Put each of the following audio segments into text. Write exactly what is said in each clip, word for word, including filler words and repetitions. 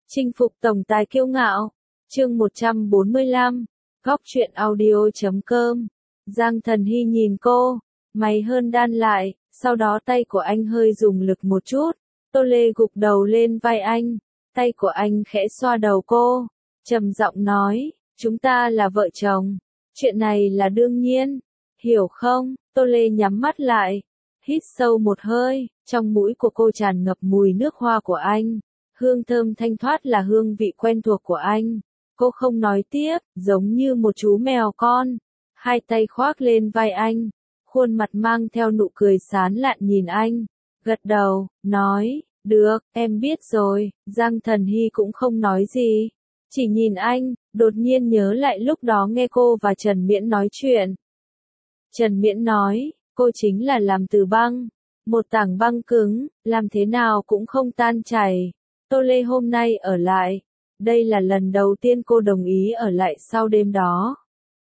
Chinh phục tổng tài kiêu ngạo. Chương một trăm bốn mươi lăm. Góc truyện audio chấm com. Giang Thần Hy nhìn cô, mày hơn đan lại, sau đó tay của anh hơi dùng lực một chút. Tô Lê gục đầu lên vai anh, tay của anh khẽ xoa đầu cô, trầm giọng nói, chúng ta là vợ chồng, chuyện này là đương nhiên, hiểu không? Tô Lê nhắm mắt lại, hít sâu một hơi, trong mũi của cô tràn ngập mùi nước hoa của anh, hương thơm thanh thoát là hương vị quen thuộc của anh. Cô không nói tiếp, giống như một chú mèo con, hai tay khoác lên vai anh, khuôn mặt mang theo nụ cười sán lạn nhìn anh, gật đầu, nói, được, em biết rồi. Giang Thần Hy cũng không nói gì, chỉ nhìn anh, đột nhiên nhớ lại lúc đó nghe cô và Trần Miễn nói chuyện. Trần Miễn nói, cô chính là làm từ băng, một tảng băng cứng, làm thế nào cũng không tan chảy. Tô Lê hôm nay ở lại, đây là lần đầu tiên cô đồng ý ở lại sau đêm đó.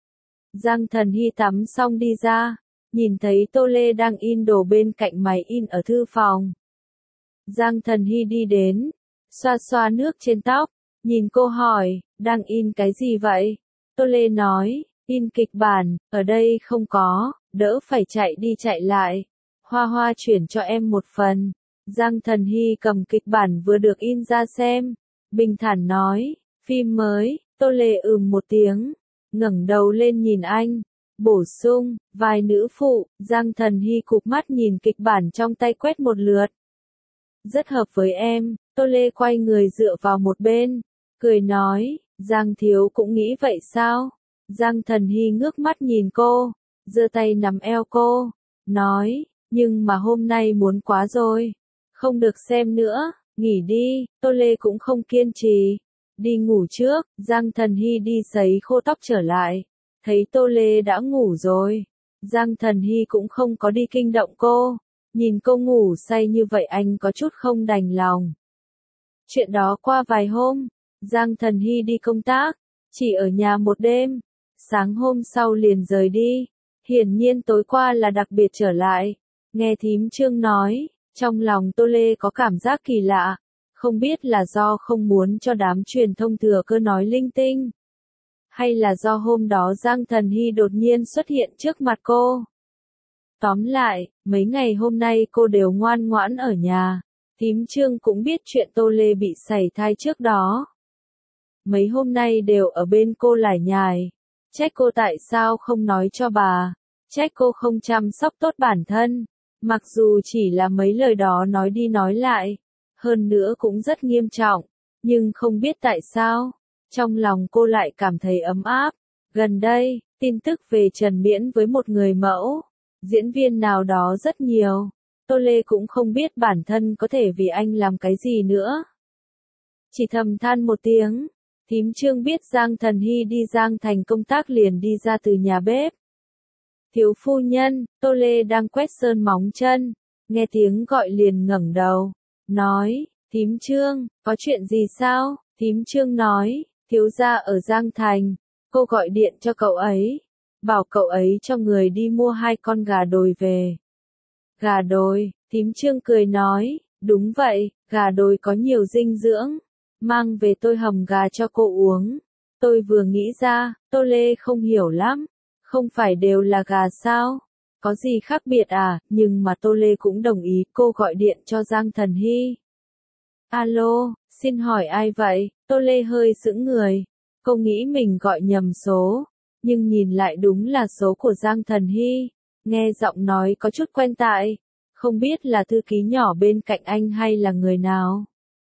Giang Thần Hy tắm xong đi ra, nhìn thấy Tô Lê đang in đồ bên cạnh máy in ở thư phòng. Giang Thần Hy đi đến, xoa xoa nước trên tóc, nhìn cô hỏi, đang in cái gì vậy? Tô Lê nói, in kịch bản, ở đây không có, đỡ phải chạy đi chạy lại. Hoa Hoa chuyển cho em một phần. Giang Thần Hy cầm kịch bản vừa được in ra xem, bình thản nói, phim mới. Tô Lê ừm một tiếng, ngẩng đầu lên nhìn anh, bổ sung, vai nữ phụ. Giang Thần Hy cụp mắt nhìn kịch bản trong tay quét một lượt. Rất hợp với em. Tô Lê quay người dựa vào một bên, cười nói, Giang thiếu cũng nghĩ vậy sao? Giang Thần Hy ngước mắt nhìn cô, giơ tay nắm eo cô, nói, nhưng mà hôm nay muốn quá rồi, không được xem nữa, nghỉ đi. Tô Lê cũng không kiên trì, đi ngủ trước. Giang Thần Hy đi sấy khô tóc trở lại, thấy Tô Lê đã ngủ rồi, Giang Thần Hy cũng không có đi kinh động cô, nhìn cô ngủ say như vậy anh có chút không đành lòng. Chuyện đó qua vài hôm, Giang Thần Hy đi công tác, chỉ ở nhà một đêm, sáng hôm sau liền rời đi, hiển nhiên tối qua là đặc biệt trở lại. Nghe thím Trương nói, trong lòng Tô Lê có cảm giác kỳ lạ, không biết là do không muốn cho đám truyền thông thừa cơ nói linh tinh, hay là do hôm đó Giang Thần Hy đột nhiên xuất hiện trước mặt cô. Tóm lại, mấy ngày hôm nay cô đều ngoan ngoãn ở nhà, thím Trương cũng biết chuyện Tô Lê bị sảy thai trước đó. Mấy hôm nay đều ở bên cô lải nhải, trách cô tại sao không nói cho bà, trách cô không chăm sóc tốt bản thân. Mặc dù chỉ là mấy lời đó nói đi nói lại, hơn nữa cũng rất nghiêm trọng, nhưng không biết tại sao, trong lòng cô lại cảm thấy ấm áp. Gần đây, tin tức về Trần Miễn với một người mẫu, diễn viên nào đó rất nhiều, Tô Lê cũng không biết bản thân có thể vì anh làm cái gì nữa. Chỉ thầm than một tiếng, thím Trương biết Giang Thần Hy đi Giang Thành công tác liền đi ra từ nhà bếp. Thiếu phu nhân. Tô Lê đang quét sơn móng chân, nghe tiếng gọi liền ngẩng đầu, nói, thím Trương, có chuyện gì sao? Thím Trương nói, thiếu gia ở Giang Thành, cô gọi điện cho cậu ấy, bảo cậu ấy cho người đi mua hai con gà đồi về. Gà đồi? Thím Trương cười nói, đúng vậy, gà đồi có nhiều dinh dưỡng, mang về tôi hầm gà cho cô uống. Tôi vừa nghĩ ra. Tô Lê không hiểu lắm, không phải đều là gà sao? Có gì khác biệt à? Nhưng mà Tô Lê cũng đồng ý. Cô gọi điện cho Giang Thần Hy. Alo, xin hỏi ai vậy? Tô Lê hơi sững người, cô nghĩ mình gọi nhầm số, nhưng nhìn lại đúng là số của Giang Thần Hy, nghe giọng nói có chút quen tai, không biết là thư ký nhỏ bên cạnh anh hay là người nào.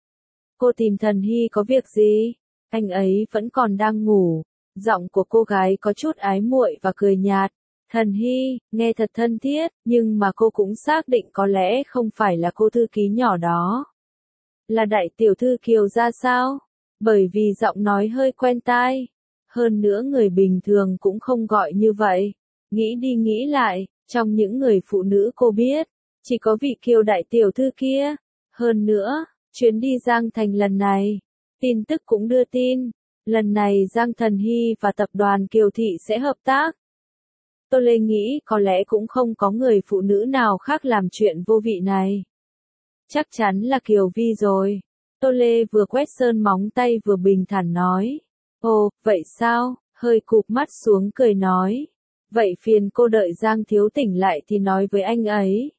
Cô tìm Thần Hy có việc gì? Anh ấy vẫn còn đang ngủ. Giọng của cô gái có chút ái muội và cười nhạt. Thần Hy, nghe thật thân thiết, nhưng mà cô cũng xác định có lẽ không phải là cô thư ký nhỏ đó. Là đại tiểu thư Kiều gia sao? Bởi vì giọng nói hơi quen tai. Hơn nữa người bình thường cũng không gọi như vậy. Nghĩ đi nghĩ lại, trong những người phụ nữ cô biết, chỉ có vị Kiều đại tiểu thư kia. Hơn nữa, chuyến đi Giang Thành lần này, tin tức cũng đưa tin, lần này Giang Thần Hy và tập đoàn Kiều Thị sẽ hợp tác. Tô Lê nghĩ có lẽ cũng không có người phụ nữ nào khác làm chuyện vô vị này. Chắc chắn là Kiều Vi rồi. Tô Lê vừa quét sơn móng tay vừa bình thản nói. Ồ, vậy sao? Hơi cụp mắt xuống cười nói. Vậy phiền cô đợi Giang Thiếu tỉnh lại thì nói với anh ấy.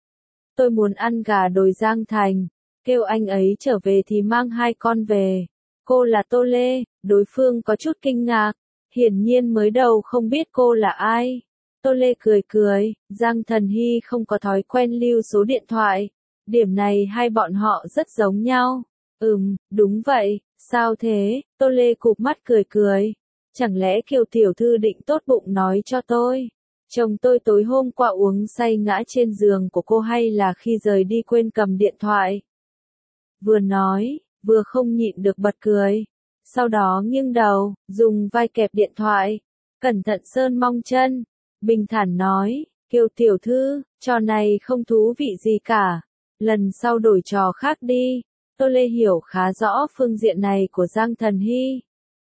Tôi muốn ăn gà đồi Giang Thành, kêu anh ấy trở về thì mang hai con về. Cô là Tô Lê, đối phương có chút kinh ngạc, hiển nhiên mới đầu không biết cô là ai. Tô Lê cười cười, Giang Thần Hy không có thói quen lưu số điện thoại. Điểm này hai bọn họ rất giống nhau. Ừm, đúng vậy, sao thế? Tô Lê cụp mắt cười cười. Chẳng lẽ Kiều tiểu thư định tốt bụng nói cho tôi? Chồng tôi tối hôm qua uống say ngã trên giường của cô hay là khi rời đi quên cầm điện thoại? Vừa nói, vừa không nhịn được bật cười. Sau đó nghiêng đầu, dùng vai kẹp điện thoại. Cẩn thận sơn mong chân. Bình thản nói, Kiều tiểu thư, trò này không thú vị gì cả. Lần sau đổi trò khác đi. Tô Lê hiểu khá rõ phương diện này của Giang Thần Hy.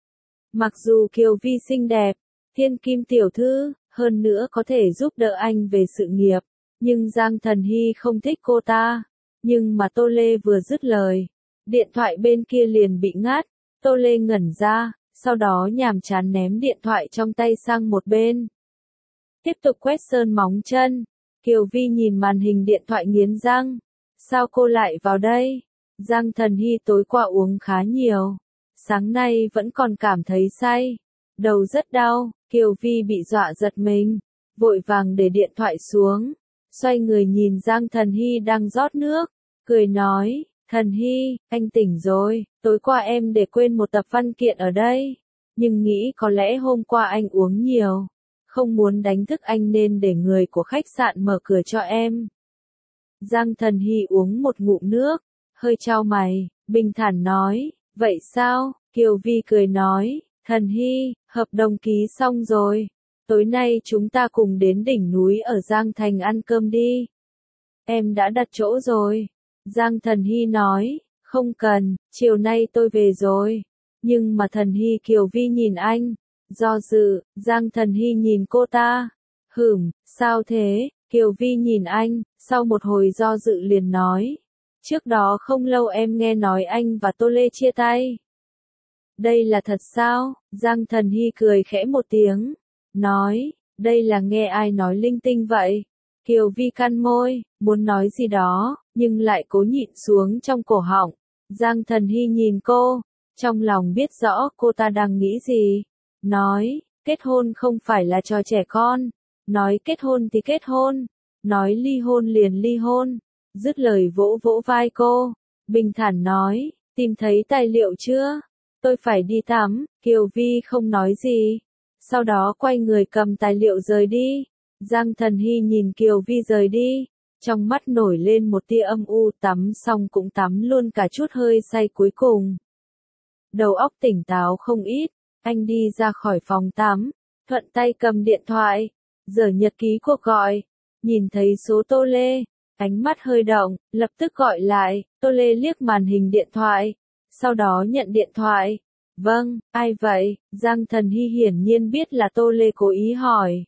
Mặc dù Kiều Vi xinh đẹp, thiên kim tiểu thư, hơn nữa có thể giúp đỡ anh về sự nghiệp, nhưng Giang Thần Hy không thích cô ta. Nhưng mà Tô Lê vừa dứt lời, điện thoại bên kia liền bị ngắt. Tô Lê ngẩn ra, sau đó nhàm chán ném điện thoại trong tay sang một bên. Tiếp tục quét sơn móng chân. Kiều Vi nhìn màn hình điện thoại nghiến răng. Sao cô lại vào đây? Giang Thần Hy tối qua uống khá nhiều. Sáng nay vẫn còn cảm thấy say. Đầu rất đau. Kiều Vi bị dọa giật mình. Vội vàng để điện thoại xuống. Xoay người nhìn Giang Thần Hy đang rót nước. Cười nói, Thần Hy, anh tỉnh rồi. Tối qua em để quên một tập văn kiện ở đây. Nhưng nghĩ có lẽ hôm qua anh uống nhiều. Không muốn đánh thức anh nên để người của khách sạn mở cửa cho em. Giang Thần Hy uống một ngụm nước. Hơi chau mày, bình thản nói, vậy sao? Kiều Vi cười nói, Thần Hy, hợp đồng ký xong rồi. Tối nay chúng ta cùng đến đỉnh núi ở Giang Thành ăn cơm đi. Em đã đặt chỗ rồi. Giang Thần Hy nói, không cần, chiều nay tôi về rồi. Nhưng mà Thần Hy Kiều Vi nhìn anh. Do dự, Giang Thần Hy nhìn cô ta. Hửm, sao thế? Kiều Vi nhìn anh, sau một hồi do dự liền nói. Trước đó không lâu em nghe nói anh và Tô Lê chia tay. Đây là thật sao? Giang Thần Hy cười khẽ một tiếng. Nói, đây là nghe ai nói linh tinh vậy? Kiều Vi cắn môi, muốn nói gì đó, nhưng lại cố nhịn xuống trong cổ họng. Giang Thần Hy nhìn cô, trong lòng biết rõ cô ta đang nghĩ gì. Nói, kết hôn không phải là trò trẻ con. Nói kết hôn thì kết hôn. Nói ly hôn liền ly hôn. Dứt lời vỗ vỗ vai cô. Bình thản nói, tìm thấy tài liệu chưa? Tôi phải đi tắm. Kiều Vi không nói gì. Sau đó quay người cầm tài liệu rời đi. Giang Thần Hy nhìn Kiều Vi rời đi. Trong mắt nổi lên một tia âm u, tắm xong cũng tắm luôn cả chút hơi say cuối cùng. Đầu óc tỉnh táo không ít. Anh đi ra khỏi phòng tắm, thuận tay cầm điện thoại, dở nhật ký cuộc gọi, nhìn thấy số Tô Lê, ánh mắt hơi động, lập tức gọi lại. Tô Lê liếc màn hình điện thoại, sau đó nhận điện thoại. Vâng, ai vậy? Giang Thần Hy hiển nhiên biết là Tô Lê cố ý hỏi.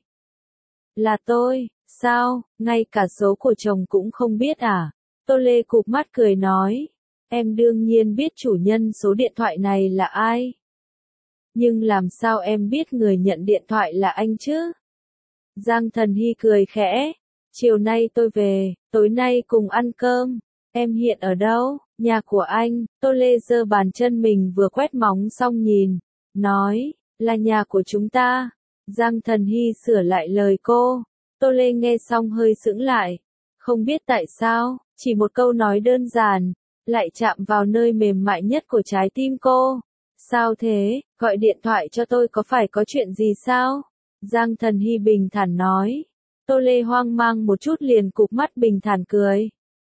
Là tôi, sao, ngay cả số của chồng cũng không biết à? Tô Lê cụp mắt cười nói, em đương nhiên biết chủ nhân số điện thoại này là ai. Nhưng làm sao em biết người nhận điện thoại là anh chứ? Giang Thần Hy cười khẽ. Chiều nay tôi về, tối nay cùng ăn cơm. Em hiện ở đâu? Nhà của anh. Tô Lê giơ bàn chân mình vừa quét móng xong nhìn. Nói, là nhà của chúng ta. Giang Thần Hy sửa lại lời cô. Tô Lê nghe xong hơi sững lại. Không biết tại sao, chỉ một câu nói đơn giản, lại chạm vào nơi mềm mại nhất của trái tim cô. Sao thế, gọi điện thoại cho tôi có phải có chuyện gì sao? Giang Thần Hy bình thản nói. Tô Lê hoang mang một chút liền cụp mắt bình thản cười.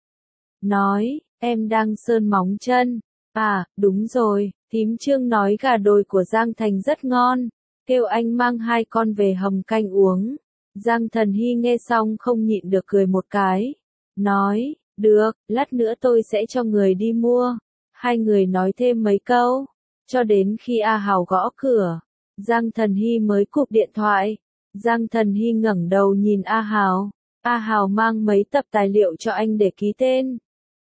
Nói, em đang sơn móng chân. À, đúng rồi, thím Trương nói gà đồi của Giang Thành rất ngon. Kêu anh mang hai con về hầm canh uống. Giang Thần Hy nghe xong không nhịn được cười một cái. Nói, được, lát nữa tôi sẽ cho người đi mua. Hai người nói thêm mấy câu. Cho đến khi A Hào gõ cửa, Giang Thần Hy mới cụp điện thoại. Giang Thần Hy ngẩng đầu nhìn A Hào. A Hào mang mấy tập tài liệu cho anh để ký tên.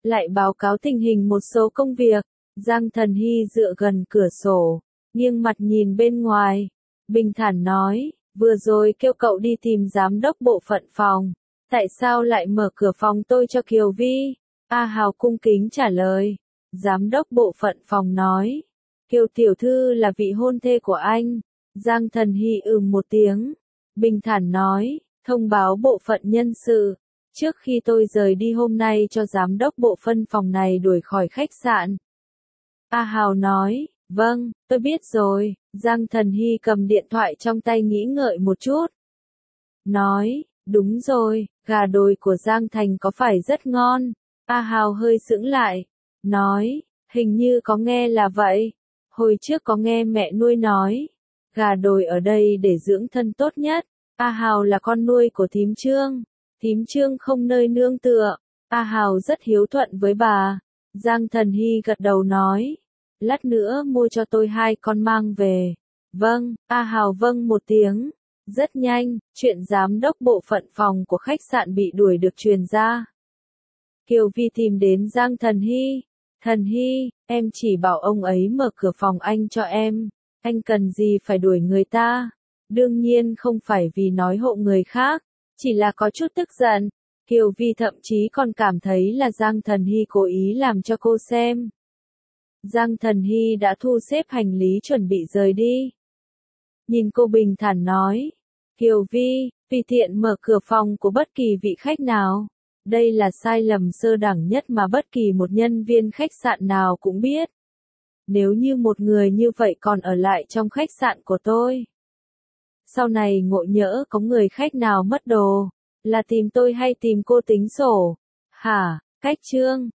lại báo cáo tình hình một số công việc. Giang Thần Hy dựa gần cửa sổ, nghiêng mặt nhìn bên ngoài, bình thản nói, vừa rồi kêu cậu đi tìm giám đốc bộ phận phòng, tại sao lại mở cửa phòng tôi cho Kiều Vi? A Hào cung kính trả lời. Giám đốc bộ phận phòng nói, Kiều tiểu thư là vị hôn thê của anh. Giang Thần Hy ừm một tiếng, bình thản nói, thông báo bộ phận nhân sự, trước khi tôi rời đi hôm nay cho giám đốc bộ phân phòng này đuổi khỏi khách sạn. A Hào nói, vâng, tôi biết rồi. Giang Thần Hy cầm điện thoại trong tay nghĩ ngợi một chút. Nói, đúng rồi, gà đồi của Giang Thành có phải rất ngon? A Hào hơi sững lại. Nói, hình như có nghe là vậy. Hồi trước có nghe mẹ nuôi nói, gà đồi ở đây để dưỡng thân tốt nhất. A Hào là con nuôi của thím Trương. Thím Trương không nơi nương tựa. A Hào rất hiếu thuận với bà. Giang Thần Hy gật đầu nói, lát nữa mua cho tôi hai con mang về. Vâng, A Hào vâng một tiếng. Rất nhanh, chuyện giám đốc bộ phận phòng của khách sạn bị đuổi được truyền ra. Kiều Vi tìm đến Giang Thần Hy. Thần Hy, em chỉ bảo ông ấy mở cửa phòng anh cho em. Anh cần gì phải đuổi người ta? Đương nhiên không phải vì nói hộ người khác, chỉ là có chút tức giận. Kiều Vi thậm chí còn cảm thấy là Giang Thần Hy cố ý làm cho cô xem. Giang Thần Hy đã thu xếp hành lý chuẩn bị rời đi. Nhìn cô bình thản nói, Kiều Vi, vì tiện mở cửa phòng của bất kỳ vị khách nào. Đây là sai lầm sơ đẳng nhất mà bất kỳ một nhân viên khách sạn nào cũng biết. Nếu như một người như vậy còn ở lại trong khách sạn của tôi, sau này ngộ nhỡ có người khách nào mất đồ, là tìm tôi hay tìm cô tính sổ? Hả, Cách Trương,